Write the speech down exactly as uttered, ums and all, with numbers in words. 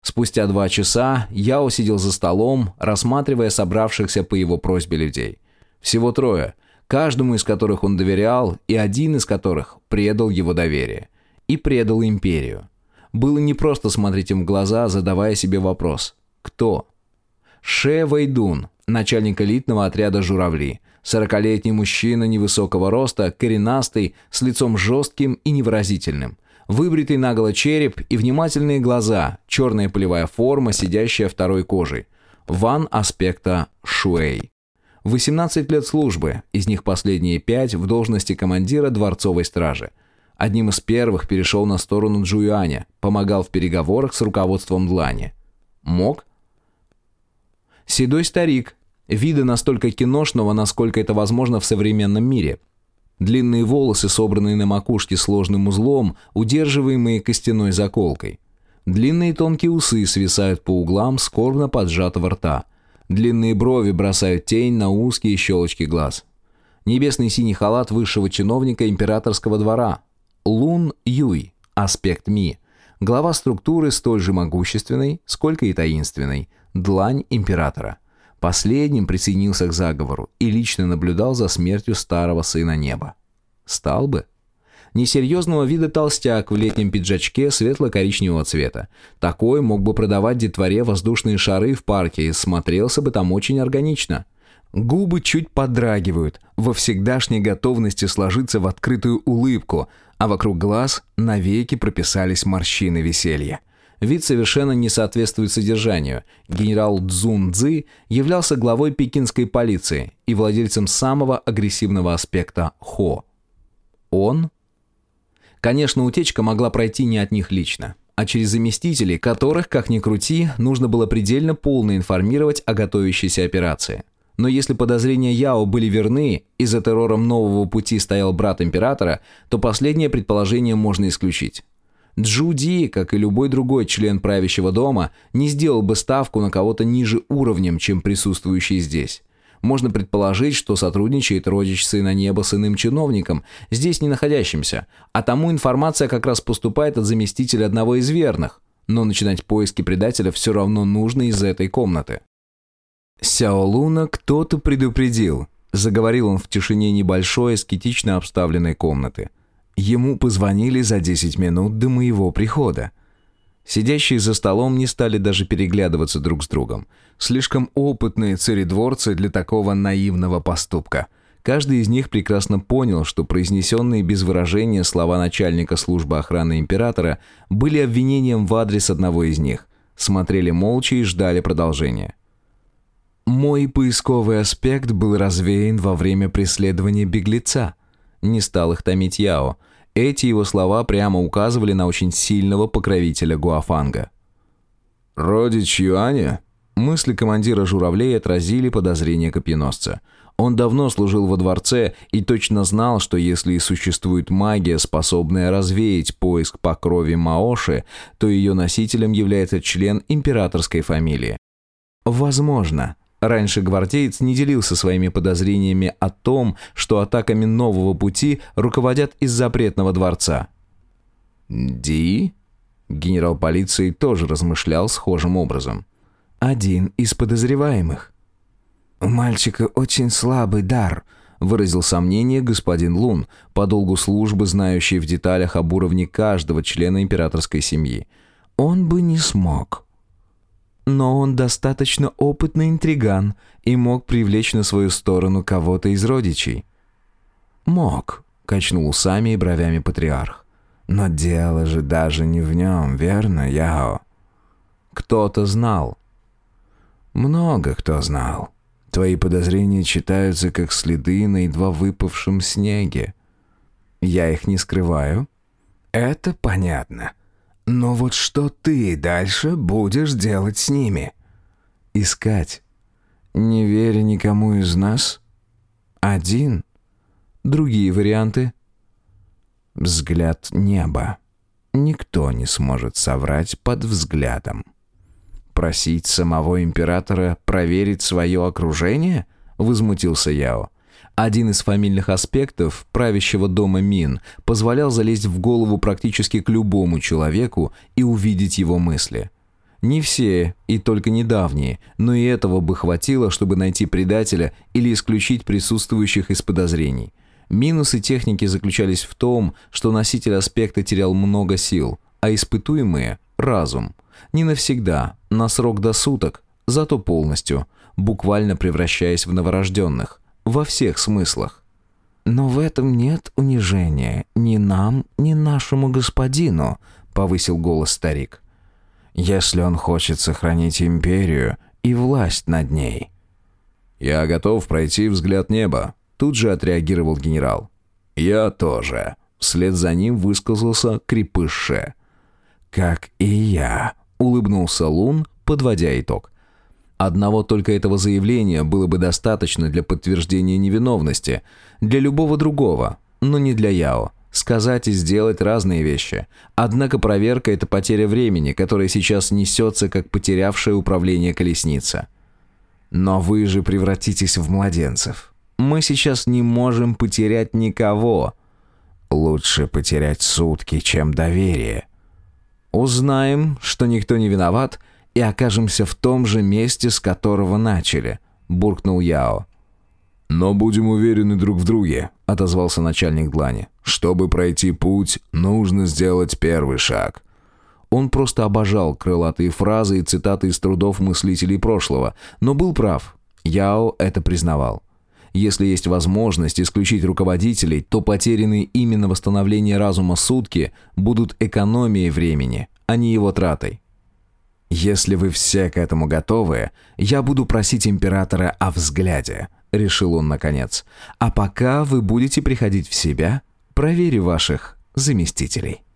Спустя два часа Яо сидел за столом, рассматривая собравшихся по его просьбе людей. Всего трое, каждому из которых он доверял, и один из которых предал его доверие. И предал империю. Было непросто смотреть им в глаза, задавая себе вопрос «Кто?». Ше Вэйдун, начальник элитного отряда «Журавли», сорокалетний мужчина невысокого роста, коренастый, с лицом жестким и невыразительным. Выбритый наголо череп и внимательные глаза, черная полевая форма, сидящая второй кожей. Ван аспекта Шуэй. восемнадцать лет службы, из них последние пять в должности командира дворцовой стражи. Одним из первых перешел на сторону Джуюаня, помогал в переговорах с руководством Длани. Мог? Седой старик, вида настолько киношного, насколько это возможно в современном мире. Длинные волосы, собранные на макушке сложным узлом, удерживаемые костяной заколкой. Длинные тонкие усы свисают по углам скорбно поджатого рта. Длинные брови бросают тень на узкие щелочки глаз. Небесный синий халат высшего чиновника императорского двора. Лун Юй, аспект Ми. Глава структуры столь же могущественной, сколько и таинственной. Длань императора. Последним присоединился к заговору и лично наблюдал за смертью старого сына неба. Стал бы. Несерьезного вида толстяк в летнем пиджачке светло-коричневого цвета. Такой мог бы продавать детворе воздушные шары в парке и смотрелся бы там очень органично. Губы чуть подрагивают, во всегдашней готовности сложиться в открытую улыбку, а вокруг глаз навеки прописались морщины веселья. Вид совершенно не соответствует содержанию. Генерал Цзун Цзы являлся главой пекинской полиции и владельцем самого агрессивного аспекта Хо. Он? Конечно, утечка могла пройти не от них лично, а через заместителей, которых, как ни крути, нужно было предельно полно информировать о готовящейся операции. Но если подозрения Яо были верны, и за террором нового пути стоял брат императора, то последнее предположение можно исключить. Джу Ди, как и любой другой член правящего дома, не сделал бы ставку на кого-то ниже уровнем, чем присутствующий здесь. Можно предположить, что сотрудничает родич сына неба с иным чиновником, здесь не находящимся, а тому информация как раз поступает от заместителя одного из верных, но начинать поиски предателя все равно нужно из этой комнаты. Сяо Луна кто-то предупредил, заговорил он в тишине небольшой, аскетично обставленной комнаты. Ему позвонили за десять минут до моего прихода. Сидящие за столом не стали даже переглядываться друг с другом. Слишком опытные царедворцы для такого наивного поступка. Каждый из них прекрасно понял, что произнесенные без выражения слова начальника службы охраны императора были обвинением в адрес одного из них. Смотрели молча и ждали продолжения. Мой поисковый аспект был развеян во время преследования беглеца. Не стал их томить Яо. Эти его слова прямо указывали на очень сильного покровителя Гуафанга. «Родич Юаня?» Мысли командира журавлей отразили подозрения копьеносца. Он давно служил во дворце и точно знал, что если и существует магия, способная развеять поиск по крови Маоши, то ее носителем является член императорской фамилии. Возможно. Раньше гвардеец не делился своими подозрениями о том, что атаками нового пути руководят из запретного дворца. «Ди?» Генерал полиции тоже размышлял схожим образом. «Один из подозреваемых». «У мальчика очень слабый дар», — выразил сомнение господин Лун, по долгу службы знающий в деталях об уровне каждого члена императорской семьи. «Он бы не смог». Но он достаточно опытный интриган и мог привлечь на свою сторону кого-то из родичей. «Мог», — качнул усами и бровями патриарх. «Но дело же даже не в нем, верно, Яо?» «Кто-то знал». «Много кто знал. Твои подозрения читаются, как следы на едва выпавшем снеге. Я их не скрываю». «Это понятно. Но вот что ты дальше будешь делать с ними?» «Искать. Не веря никому из нас. Один. Другие варианты. Взгляд неба. Никто не сможет соврать под взглядом. Просить самого императора проверить свое окружение?» — возмутился Яо. Один из фамильных аспектов правящего дома Мин позволял залезть в голову практически к любому человеку и увидеть его мысли. Не все, и только недавние, но и этого бы хватило, чтобы найти предателя или исключить присутствующих из подозрений. Минусы техники заключались в том, что носитель аспекта терял много сил, а испытуемые – разум. Не навсегда, на срок до суток, зато полностью, буквально превращаясь в новорожденных, во всех смыслах. «Но в этом нет унижения ни нам, ни нашему господину», — повысил голос старик. «Если он хочет сохранить империю и власть над ней». «Я готов пройти взгляд неба», — тут же отреагировал генерал. «Я тоже», — вслед за ним высказался крепыш Ше. «Как и я», — улыбнулся Лун, подводя итог. Одного только этого заявления было бы достаточно для подтверждения невиновности, для любого другого, но не для Яо. Сказать и сделать разные вещи. Однако проверка – это потеря времени, которая сейчас несется, как потерявшая управление колесница. Но вы же превратитесь в младенцев. Мы сейчас не можем потерять никого. Лучше потерять сутки, чем доверие. Узнаем, что никто не виноват, и окажемся в том же месте, с которого начали», — буркнул Яо. «Но будем уверены друг в друге», — отозвался начальник Длани. «Чтобы пройти путь, нужно сделать первый шаг». Он просто обожал крылатые фразы и цитаты из трудов мыслителей прошлого, но был прав. Яо это признавал. Если есть возможность исключить руководителей, то потерянные ими на восстановление разума сутки будут экономией времени, а не его тратой. «Если вы все к этому готовы, я буду просить императора о взгляде», — решил он наконец. «А пока вы будете приходить в себя, проверю ваших заместителей».